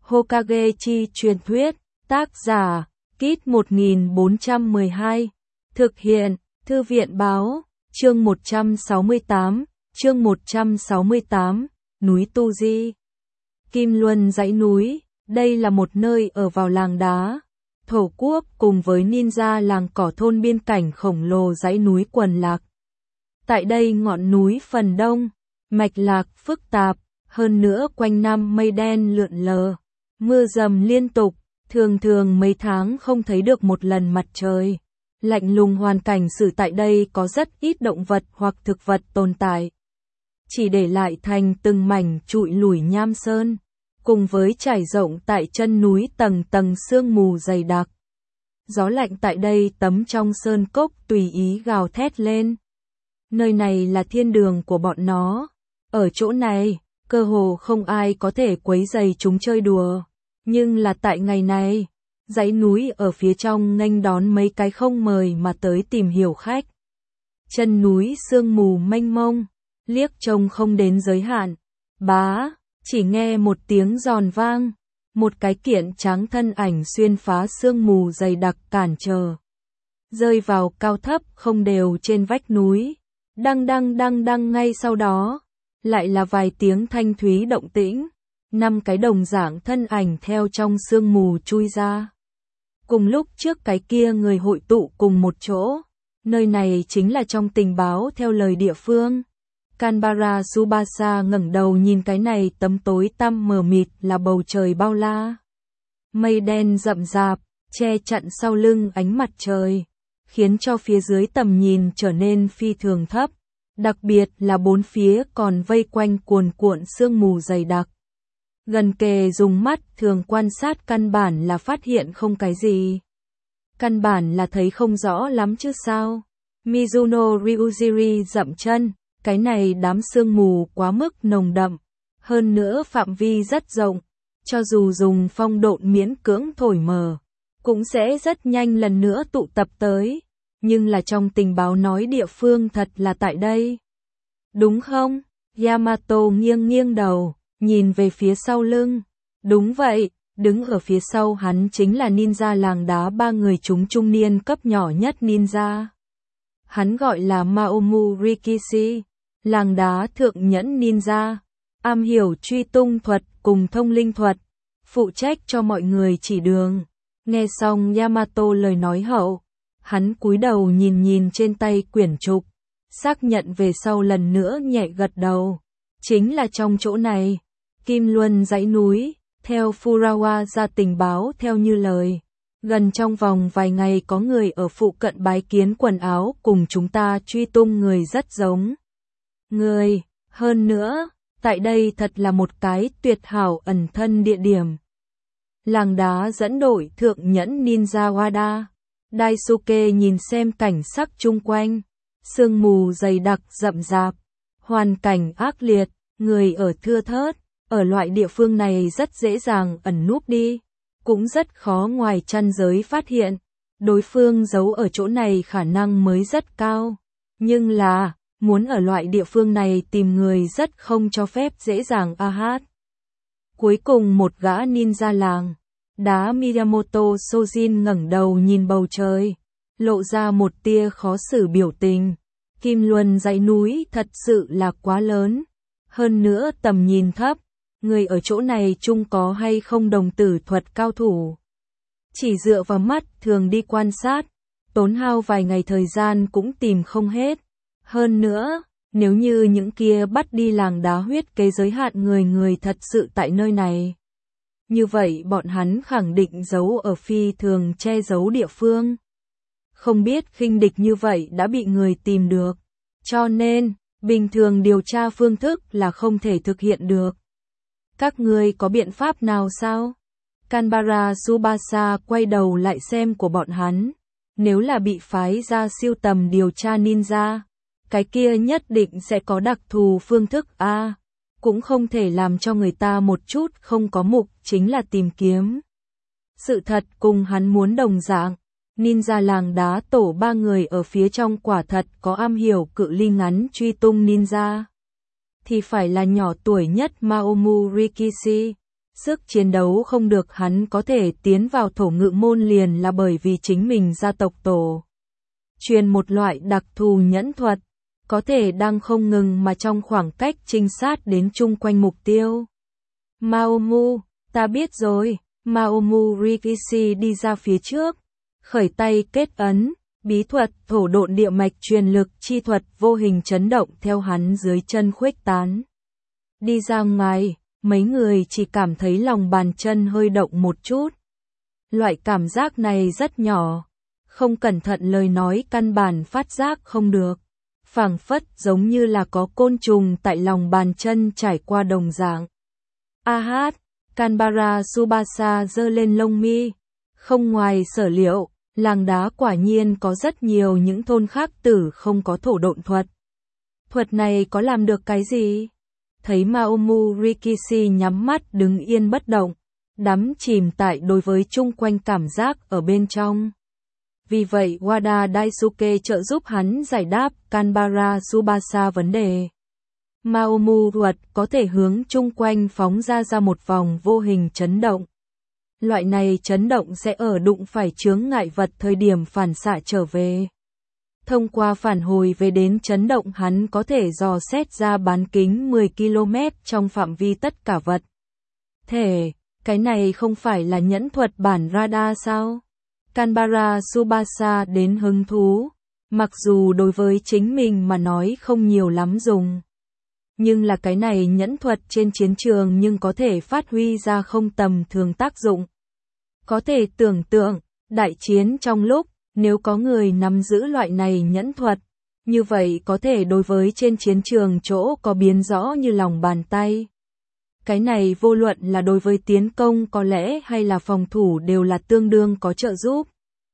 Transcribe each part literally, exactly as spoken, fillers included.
Hokage chi truyền thuyết, tác giả, Kit một nghìn bốn trăm mười hai, thực hiện, Thư viện báo, chương một trăm sáu mươi tám, chương một trăm sáu mươi tám, núi Tu Di. Kim Luân dãy núi, đây là một nơi ở vào làng đá, thổ quốc cùng với ninja làng cỏ thôn biên cảnh khổng lồ dãy núi quần lạc. Tại đây ngọn núi phần đông, mạch lạc phức tạp, hơn nữa quanh năm mây đen lượn lờ, mưa dầm liên tục, thường thường mấy tháng không thấy được một lần mặt trời. Lạnh lùng hoàn cảnh xử tại đây có rất ít động vật hoặc thực vật tồn tại, chỉ để lại thành từng mảnh trụi lủi nham sơn, cùng với trải rộng tại chân núi tầng tầng sương mù dày đặc. Gió lạnh tại đây tấm trong sơn cốc tùy ý gào thét lên. Nơi này là thiên đường của bọn nó. Ở chỗ này, cơ hồ không ai có thể quấy rầy chúng chơi đùa. Nhưng là tại ngày này, dãy núi ở phía trong nghênh đón mấy cái không mời mà tới tìm hiểu khách. Chân núi sương mù mênh mông, liếc trông không đến giới hạn. Bá, chỉ nghe một tiếng giòn vang, một cái kiện trắng thân ảnh xuyên phá sương mù dày đặc cản trở, rơi vào cao thấp không đều trên vách núi. Đăng đăng đăng đăng, ngay sau đó, lại là vài tiếng thanh thúy động tĩnh, năm cái đồng dạng thân ảnh theo trong sương mù chui ra. Cùng lúc trước cái kia người hội tụ cùng một chỗ, nơi này chính là trong tình báo theo lời địa phương. Kanbara Tsubasa ngẩng đầu nhìn cái này tấm tối tăm mờ mịt là bầu trời bao la. Mây đen rậm rạp, che chặn sau lưng ánh mặt trời, khiến cho phía dưới tầm nhìn trở nên phi thường thấp, đặc biệt là bốn phía còn vây quanh cuồn cuộn sương mù dày đặc. Gần kề dùng mắt thường quan sát căn bản là phát hiện không cái gì. Căn bản là thấy không rõ lắm chứ sao. Mizuno Ryujiri dậm chân, cái này đám sương mù quá mức nồng đậm, hơn nữa phạm vi rất rộng, cho dù dùng phong độn miễn cưỡng thổi mờ, cũng sẽ rất nhanh lần nữa tụ tập tới. Nhưng là trong tình báo nói địa phương thật là tại đây. Đúng không? Yamato nghiêng nghiêng đầu, nhìn về phía sau lưng. Đúng vậy, đứng ở phía sau hắn chính là ninja làng đá ba người chúng trung niên cấp nhỏ nhất ninja. Hắn gọi là Maomu Rikishi, làng đá thượng nhẫn ninja, am hiểu truy tung thuật cùng thông linh thuật, phụ trách cho mọi người chỉ đường. Nghe xong Yamato lời nói hậu, hắn cúi đầu nhìn nhìn trên tay quyển trục, xác nhận về sau lần nữa nhẹ gật đầu. Chính là trong chỗ này, Kim Luân dãy núi, theo Furawa ra tình báo theo như lời. Gần trong vòng vài ngày có người ở phụ cận bái kiến quần áo cùng chúng ta truy tung người rất giống. Người, hơn nữa, tại đây thật là một cái tuyệt hảo ẩn thân địa điểm. Làng đá dẫn đội thượng nhẫn ninja Wada. Daisuke nhìn xem cảnh sắc chung quanh, sương mù dày đặc rậm rạp, hoàn cảnh ác liệt, người ở thưa thớt, ở loại địa phương này rất dễ dàng ẩn núp đi, cũng rất khó ngoài chân giới phát hiện, đối phương giấu ở chỗ này khả năng mới rất cao, nhưng là, muốn ở loại địa phương này tìm người rất không cho phép dễ dàng a hát. Cuối cùng một gã ninja làng đá Miyamoto Sojin ngẩng đầu nhìn bầu trời, lộ ra một tia khó xử biểu tình. Kim Luân dãy núi thật sự là quá lớn, hơn nữa tầm nhìn thấp, người ở chỗ này chung có hay không đồng tử thuật cao thủ. Chỉ dựa vào mắt thường đi quan sát, tốn hao vài ngày thời gian cũng tìm không hết. Hơn nữa, nếu như những kia bắt đi làng đá huyết kế giới hạn người người thật sự tại nơi này, như vậy bọn hắn khẳng định giấu ở phi thường che giấu địa phương. Không biết khinh địch như vậy đã bị người tìm được. Cho nên, bình thường điều tra phương thức là không thể thực hiện được. Các ngươi có biện pháp nào sao? Kanbara Tsubasa quay đầu lại xem của bọn hắn. Nếu là bị phái ra siêu tầm điều tra ninja, cái kia nhất định sẽ có đặc thù phương thức a. Cũng không thể làm cho người ta một chút không có mục chính là tìm kiếm. Sự thật cùng hắn muốn đồng dạng, ninja làng đá tổ ba người ở phía trong quả thật có am hiểu cự ly ngắn truy tung ninja. Thì phải là nhỏ tuổi nhất Maomu Rikishi, Sức chiến đấu không được hắn có thể tiến vào thổ ngự môn liền là bởi vì chính mình gia tộc tổ truyền một loại đặc thù nhẫn thuật, có thể đang không ngừng mà trong khoảng cách trinh sát đến chung quanh mục tiêu. Maomu, ta biết rồi, Maomu Rikishi đi ra phía trước, khởi tay kết ấn, bí thuật thổ độn địa mạch truyền lực chi thuật vô hình chấn động theo hắn dưới chân khuếch tán. Đi ra ngoài, mấy người chỉ cảm thấy lòng bàn chân hơi động một chút. Loại cảm giác này rất nhỏ, không cẩn thận lời nói căn bản phát giác không được. Phảng phất giống như là có côn trùng tại lòng bàn chân trải qua đồng dạng. A hát, Kanbara Tsubasa giơ lên lông mi. Không ngoài sở liệu, làng đá quả nhiên có rất nhiều những thôn khác tử không có thổ độn thuật. Thuật này có làm được cái gì? Thấy Maomu Rikishi nhắm mắt đứng yên bất động, đắm chìm tại đối với chung quanh cảm giác ở bên trong. Vì vậy Wada Daisuke trợ giúp hắn giải đáp Kanbara Tsubasa vấn đề. Maomu thuật có thể hướng chung quanh phóng ra ra một vòng vô hình chấn động. Loại này chấn động sẽ ở đụng phải chướng ngại vật thời điểm phản xạ trở về. Thông qua phản hồi về đến chấn động hắn có thể dò xét ra bán kính mười ki lô mét trong phạm vi tất cả vật thể. Cái này không phải là nhẫn thuật bản radar sao? Kanbara Tsubasa đến hứng thú, mặc dù đối với chính mình mà nói không nhiều lắm dùng. Nhưng là cái này nhẫn thuật trên chiến trường nhưng có thể phát huy ra không tầm thường tác dụng. Có thể tưởng tượng, đại chiến trong lúc, nếu có người nắm giữ loại này nhẫn thuật, như vậy có thể đối với trên chiến trường chỗ có biến rõ như lòng bàn tay. Cái này vô luận là đối với tiến công có lẽ hay là phòng thủ đều là tương đương có trợ giúp.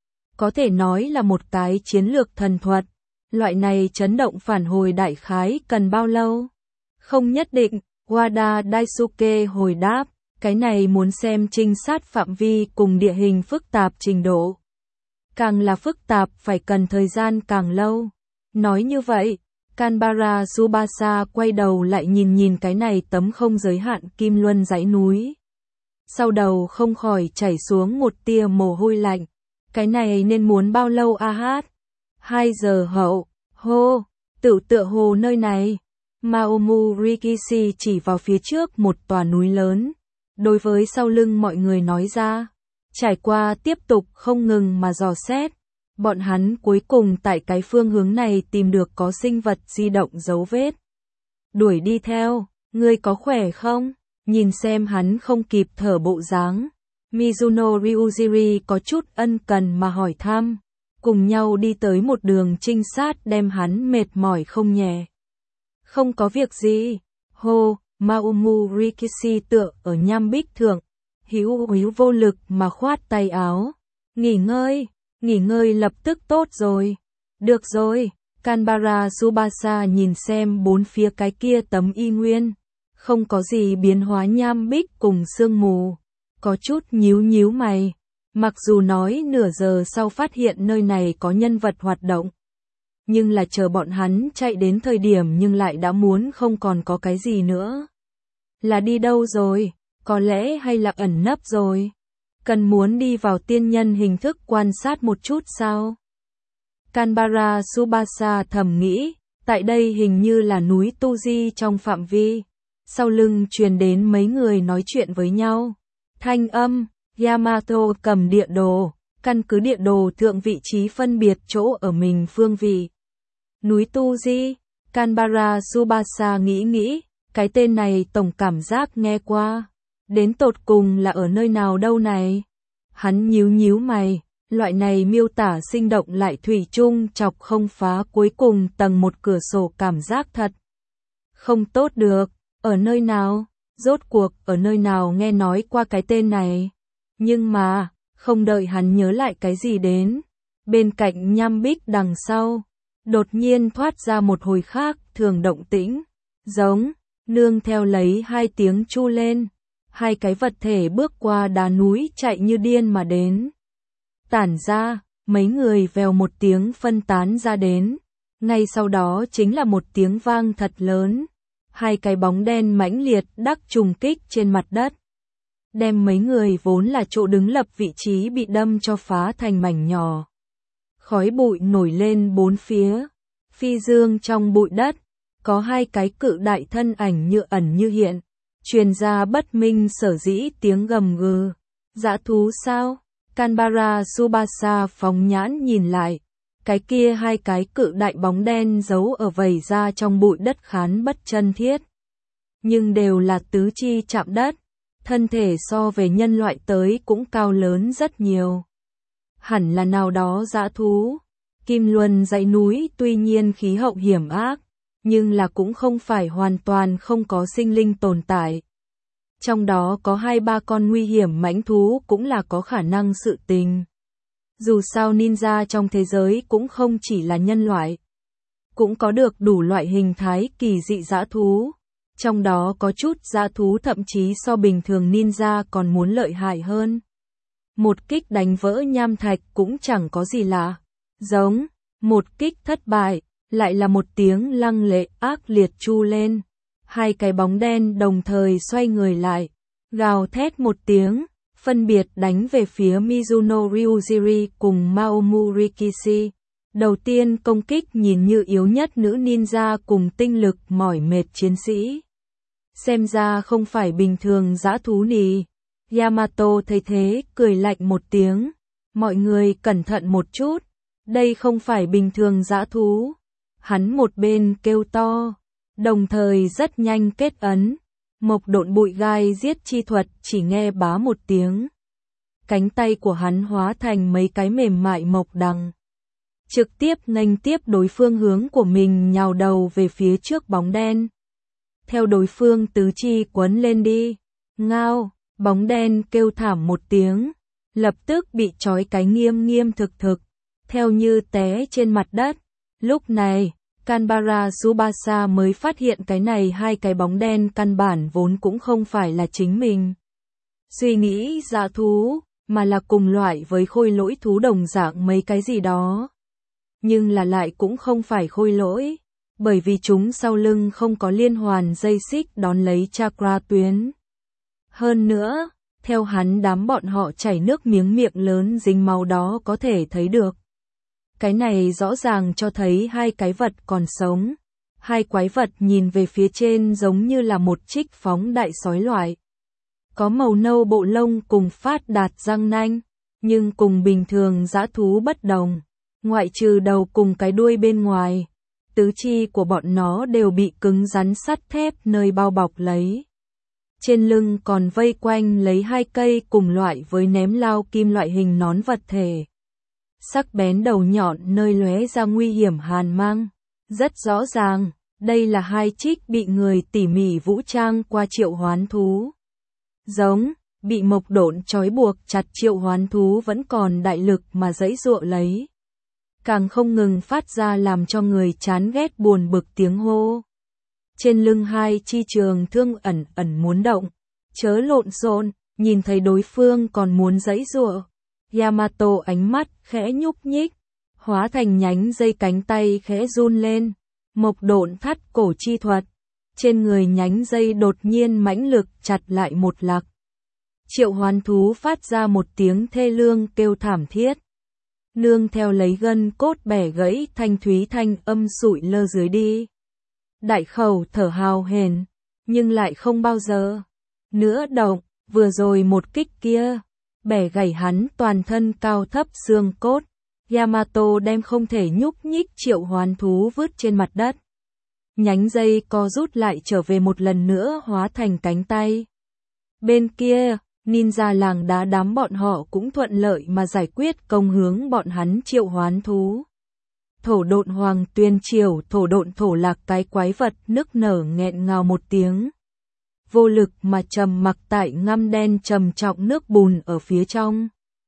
Có thể nói là một cái chiến lược thần thuật. Loại này chấn động phản hồi đại khái cần bao lâu? Không nhất định, Wada Daisuke hồi đáp, cái này muốn xem trinh sát phạm vi cùng địa hình phức tạp trình độ. Càng là phức tạp phải cần thời gian càng lâu. Nói như vậy, Kanbara Tsubasa quay đầu lại nhìn nhìn cái này tấm không giới hạn kim luân dãy núi. Sau đầu không khỏi chảy xuống một tia mồ hôi lạnh. Cái này nên muốn bao lâu a hát? Hai giờ hậu, hô, tự tựa hồ nơi này. Maomu Rikishi chỉ vào phía trước một tòa núi lớn. Đối với sau lưng mọi người nói ra. Trải qua tiếp tục không ngừng mà dò xét. Bọn hắn cuối cùng tại cái phương hướng này tìm được có sinh vật di động dấu vết. Đuổi đi theo, ngươi có khỏe không? Nhìn xem hắn không kịp thở bộ dáng. Mizuno Ryujiri có chút ân cần mà hỏi thăm. Cùng nhau đi tới một đường trinh sát đem hắn mệt mỏi không nhẹ. Không có việc gì. Hô, Maomu Rikishi tựa ở nham bích thượng. Hữu hữu vô lực mà khoát tay áo. Nghỉ ngơi, nghỉ ngơi lập tức tốt rồi. Được rồi, Kanbara Tsubasa nhìn xem bốn phía cái kia tấm y nguyên. Không có gì biến hóa nham bích cùng sương mù. Có chút nhíu nhíu mày. Mặc dù nói nửa giờ sau phát hiện nơi này có nhân vật hoạt động. Nhưng là chờ bọn hắn chạy đến thời điểm nhưng lại đã muốn không còn có cái gì nữa. Là đi đâu rồi? Có lẽ hay là ẩn nấp rồi? Cần muốn đi vào tiên nhân hình thức quan sát một chút sao? Kanbara Tsubasa thầm nghĩ, tại đây hình như là núi Tuji trong phạm vi. Sau lưng truyền đến mấy người nói chuyện với nhau. Thanh âm, Yamato cầm địa đồ, căn cứ địa đồ thượng vị trí phân biệt chỗ ở mình phương vị. Núi Tuji, Kanbara Tsubasa nghĩ nghĩ, cái tên này tổng cảm giác nghe qua. Đến tột cùng là ở nơi nào đâu này? Hắn nhíu nhíu mày, loại này miêu tả sinh động lại thủy chung chọc không phá cuối cùng tầng một cửa sổ cảm giác thật. Không tốt được, ở nơi nào? Rốt cuộc ở nơi nào nghe nói qua cái tên này? Nhưng mà, không đợi hắn nhớ lại cái gì đến. Bên cạnh nham bích đằng sau, đột nhiên thoát ra một hồi khác thường động tĩnh. Giống, nương theo lấy hai tiếng chu lên. Hai cái vật thể bước qua đá núi chạy như điên mà đến. Tản ra, mấy người vèo một tiếng phân tán ra đến. Ngay sau đó chính là một tiếng vang thật lớn. Hai cái bóng đen mãnh liệt đắc trùng kích trên mặt đất. đem mấy người vốn là chỗ đứng lập vị trí bị đâm cho phá thành mảnh nhỏ. Khói bụi nổi lên bốn phía, phi dương trong bụi đất, có hai cái cự đại thân ảnh như ẩn như hiện, truyền ra bất minh sở dĩ tiếng gầm gừ. Dã thú sao? Canberra Tsubasa phóng nhãn nhìn lại, cái kia hai cái cự đại bóng đen giấu ở vầy ra trong bụi đất khán bất chân thiết. Nhưng đều là tứ chi chạm đất, thân thể so về nhân loại tới cũng cao lớn rất nhiều. Hẳn là nào đó dã thú. Kim Luân dãy núi tuy nhiên khí hậu hiểm ác, nhưng là cũng không phải hoàn toàn không có sinh linh tồn tại. Trong đó có hai ba con nguy hiểm mãnh thú cũng là có khả năng sự tình. Dù sao ninja trong thế giới cũng không chỉ là nhân loại, cũng có được đủ loại hình thái kỳ dị dã thú. Trong đó có chút dã thú thậm chí so bình thường ninja còn muốn lợi hại hơn. Một kích đánh vỡ nham thạch cũng chẳng có gì lạ. Giống, một kích thất bại, lại là một tiếng lăng lệ ác liệt chu lên. Hai cái bóng đen đồng thời xoay người lại, gào thét một tiếng, phân biệt đánh về phía Mizuno Ryujiri cùng Maomu Rikishi. Đầu tiên công kích nhìn như yếu nhất nữ ninja cùng tinh lực mỏi mệt chiến sĩ. Xem ra không phải bình thường dã thú nì. Yamato thấy thế, cười lạnh một tiếng. Mọi người cẩn thận một chút, đây không phải bình thường dã thú. Hắn một bên kêu to, đồng thời rất nhanh kết ấn. Mộc độn bụi gai giết chi thuật chỉ nghe bá một tiếng. Cánh tay của hắn hóa thành mấy cái mềm mại mộc đằng. Trực tiếp nghênh tiếp đối phương hướng của mình nhào đầu về phía trước bóng đen. Theo đối phương tứ chi quấn lên đi. Ngao, bóng đen kêu thảm một tiếng. Lập tức bị trói cái nghiêm nghiêm thực thực. Theo như té trên mặt đất. Lúc này, Canberra Tsubasa mới phát hiện cái này hai cái bóng đen căn bản vốn cũng không phải là chính mình. Suy nghĩ dã thú, mà là cùng loại với khôi lỗi thú đồng dạng mấy cái gì đó. Nhưng là lại cũng không phải khôi lỗi, bởi vì chúng sau lưng không có liên hoàn dây xích đón lấy chakra tuyến. Hơn nữa, theo hắn đám bọn họ chảy nước miếng miệng lớn dính máu đó có thể thấy được. Cái này rõ ràng cho thấy hai cái vật còn sống. Hai quái vật nhìn về phía trên giống như là một trích phóng đại sói loại. Có màu nâu bộ lông cùng phát đạt răng nanh, nhưng cùng bình thường dã thú bất đồng. Ngoại trừ đầu cùng cái đuôi bên ngoài, tứ chi của bọn nó đều bị cứng rắn sắt thép nơi bao bọc lấy. Trên lưng còn vây quanh lấy hai cây cùng loại với ném lao kim loại hình nón vật thể. Sắc bén đầu nhọn nơi lóe ra nguy hiểm hàn mang. Rất rõ ràng, đây là hai trích bị người tỉ mỉ vũ trang qua triệu hoán thú. Giống, bị mộc độn trói buộc chặt triệu hoán thú vẫn còn đại lực mà giãy giụa lấy. Càng không ngừng phát ra làm cho người chán ghét buồn bực tiếng hô. Trên lưng hai chi trường thương ẩn ẩn muốn động. Chớ lộn xộn, nhìn thấy đối phương còn muốn giãy giụa. Yamato ánh mắt khẽ nhúc nhích, hóa thành nhánh dây cánh tay khẽ run lên. Mộc độn thắt cổ chi thuật. Trên người nhánh dây đột nhiên mãnh lực chặt lại một lạc. Triệu hoán thú phát ra một tiếng thê lương kêu thảm thiết. Nương theo lấy gân cốt bẻ gãy thanh thúy thanh âm sụi lơ dưới đi. Đại khẩu thở hào hển, nhưng lại không bao giờ nữa động, vừa rồi một kích kia, bẻ gãy hắn toàn thân cao thấp xương cốt. Yamato đem không thể nhúc nhích triệu hoán thú vứt trên mặt đất. Nhánh dây co rút lại trở về một lần nữa hóa thành cánh tay. Bên kia, ninja làng đá đám bọn họ cũng thuận lợi mà giải quyết công hướng bọn hắn triệu hoán thú. Thổ độn hoàng tuyên triều thổ độn thổ lạc cái quái vật nức nở nghẹn ngào một tiếng. Vô lực mà trầm mặc tại ngăm đen trầm trọng nước bùn ở phía trong.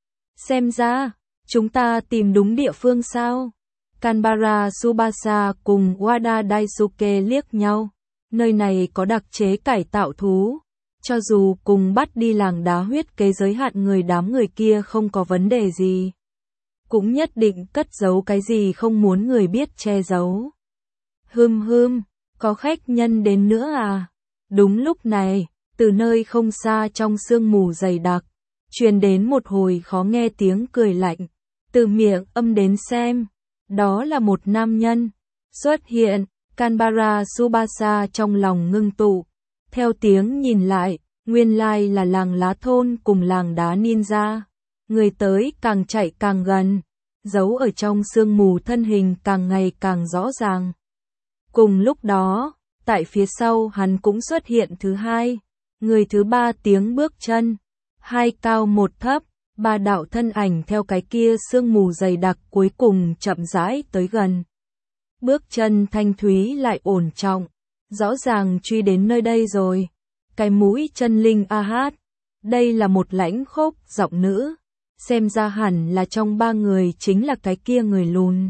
Xem ra, chúng ta tìm đúng địa phương sao? Canberra Tsubasa cùng Wada Daisuke liếc nhau. Nơi này có đặc chế cải tạo thú. Cho dù cùng bắt đi làng đá huyết kế giới hạn người đám người kia không có vấn đề gì. Cũng nhất định cất giấu cái gì không muốn người biết che giấu. Hừm hừm, có khách nhân đến nữa à? Đúng lúc này, từ nơi không xa trong sương mù dày đặc, truyền đến một hồi khó nghe tiếng cười lạnh, từ miệng âm đến xem, đó là một nam nhân xuất hiện. Canberra Tsubasa trong lòng ngưng tụ, theo tiếng nhìn lại, nguyên lai là làng lá thôn cùng làng đá ninja. Người tới càng chạy càng gần, giấu ở trong sương mù thân hình càng ngày càng rõ ràng. Cùng lúc đó, tại phía sau hắn cũng xuất hiện thứ hai, người thứ ba, tiếng bước chân, hai cao một thấp, ba đạo thân ảnh theo cái kia sương mù dày đặc cuối cùng chậm rãi tới gần. Bước chân thanh thúy lại ổn trọng, rõ ràng truy đến nơi đây rồi. Cái mũi chân linh a hát, đây là một lãnh khốc giọng nữ, xem ra hẳn là trong ba người chính là cái kia người lùn.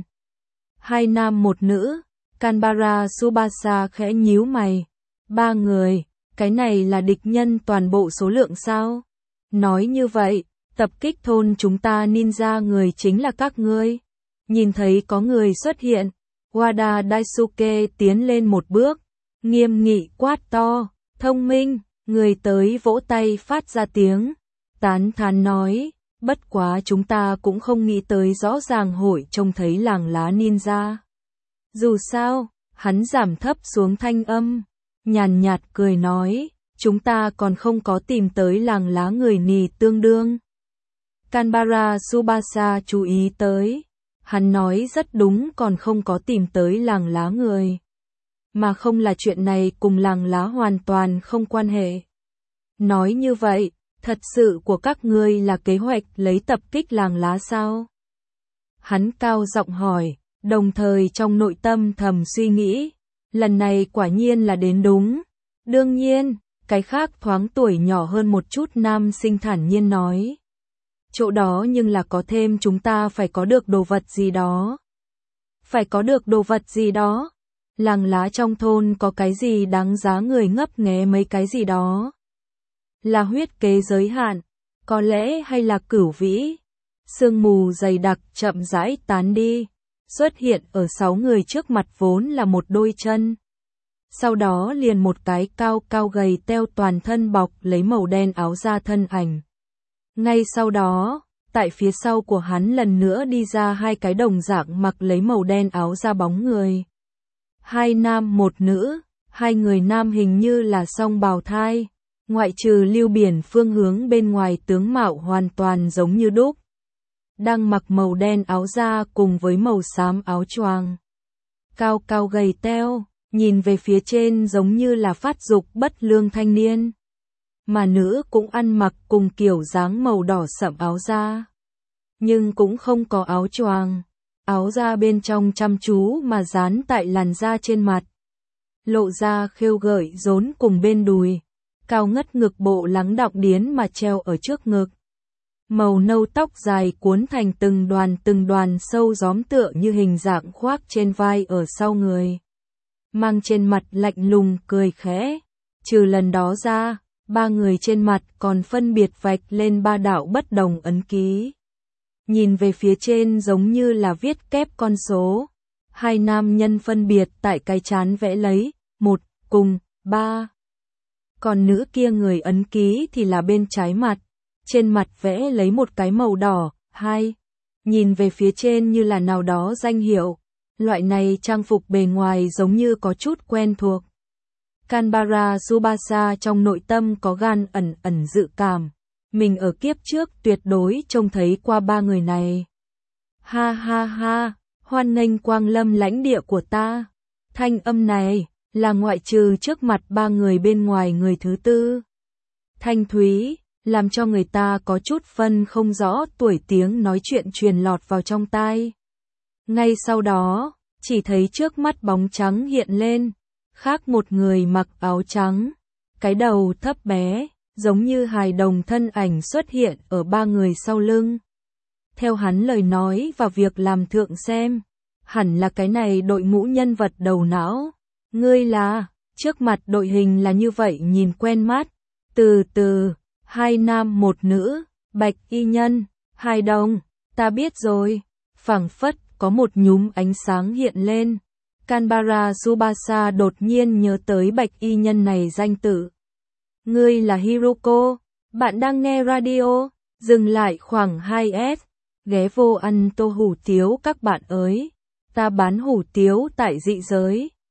Hai nam một nữ, Canberra Tsubasa khẽ nhíu mày. Ba người, cái này là địch nhân toàn bộ số lượng sao? Nói như vậy, tập kích thôn chúng ta ninja người chính là các ngươi. Nhìn thấy có người xuất hiện, Wada Daisuke tiến lên một bước, nghiêm nghị quát to, thông minh, người tới vỗ tay phát ra tiếng, tán thán nói, bất quá chúng ta cũng không nghĩ tới rõ ràng hội trông thấy làng lá ninja. Dù sao, hắn giảm thấp xuống thanh âm, nhàn nhạt cười nói, chúng ta còn không có tìm tới làng lá người nì tương đương. Canberra Tsubasa chú ý tới, hắn nói rất đúng, còn không có tìm tới làng lá người. Mà không là chuyện này cùng làng lá hoàn toàn không quan hệ. Nói như vậy, thật sự của các ngươi là kế hoạch lấy tập kích làng lá sao? Hắn cao giọng hỏi, đồng thời trong nội tâm thầm suy nghĩ, lần này quả nhiên là đến đúng. Đương nhiên, cái khác thoáng tuổi nhỏ hơn một chút nam sinh thản nhiên nói. Chỗ đó nhưng là có thêm chúng ta phải có được đồ vật gì đó. Phải có được đồ vật gì đó? Làng lá trong thôn có cái gì đáng giá người ngấp nghé mấy cái gì đó? Là huyết kế giới hạn, có lẽ hay là cửu vĩ? Sương mù dày đặc chậm rãi tán đi, xuất hiện ở sáu người trước mặt vốn là một đôi chân. Sau đó liền một cái cao cao gầy teo toàn thân bọc lấy màu đen áo da thân ảnh. Ngay sau đó, tại phía sau của hắn lần nữa đi ra hai cái đồng dạng mặc lấy màu đen áo da bóng người. Hai nam một nữ, hai người nam hình như là song bào thai, ngoại trừ Lưu Biển phương hướng bên ngoài tướng mạo hoàn toàn giống như đúc. Đang mặc màu đen áo da cùng với màu xám áo choàng. Cao cao gầy teo, nhìn về phía trên giống như là phát dục bất lương thanh niên. Mà nữ cũng ăn mặc cùng kiểu dáng màu đỏ sậm áo da. Nhưng cũng không có áo choàng. Áo da bên trong chăm chú mà dán tại làn da trên mặt. Lộ ra khêu gợi rốn cùng bên đùi. Cao ngất ngực bộ lắng đọng điến mà treo ở trước ngực. Màu nâu tóc dài cuốn thành từng đoàn từng đoàn sâu gióm tựa như hình dạng khoác trên vai ở sau người. Mang trên mặt lạnh lùng cười khẽ. Trừ lần đó ra, ba người trên mặt còn phân biệt vạch lên ba đạo bất đồng ấn ký. Nhìn về phía trên giống như là viết kép con số. Hai nam nhân phân biệt tại cái trán vẽ lấy, một, cùng, ba. Còn nữ kia người ấn ký thì là bên trái mặt. Trên mặt vẽ lấy một cái màu đỏ, hai. Nhìn về phía trên như là nào đó danh hiệu. Loại này trang phục bề ngoài giống như có chút quen thuộc. Canberra Tsubasa trong nội tâm có gan ẩn ẩn dự cảm. Mình ở kiếp trước tuyệt đối trông thấy qua ba người này. Ha ha ha, hoan nghênh quang lâm lãnh địa của ta. Thanh âm này là ngoại trừ trước mặt ba người bên ngoài người thứ tư. Thanh thúy, làm cho người ta có chút phân không rõ tuổi tiếng nói chuyện truyền lọt vào trong tai. Ngay sau đó, chỉ thấy trước mắt bóng trắng hiện lên, khác một người mặc áo trắng, cái đầu thấp bé, giống như hài đồng thân ảnh xuất hiện ở ba người sau lưng. Theo hắn lời nói và việc làm thượng xem, hẳn là cái này đội ngũ nhân vật đầu não. Ngươi là, trước mặt đội hình là như vậy nhìn quen mắt. Từ từ, hai nam một nữ, bạch y nhân, hai đồng, ta biết rồi. Phảng phất có một nhúm ánh sáng hiện lên. Canberra Tsubasa đột nhiên nhớ tới bạch y nhân này danh tự. Ngươi là Hiroko, bạn đang nghe radio, dừng lại khoảng hai s, ghé vô ăn tô hủ tiếu các bạn ơi, ta bán hủ tiếu tại dị giới.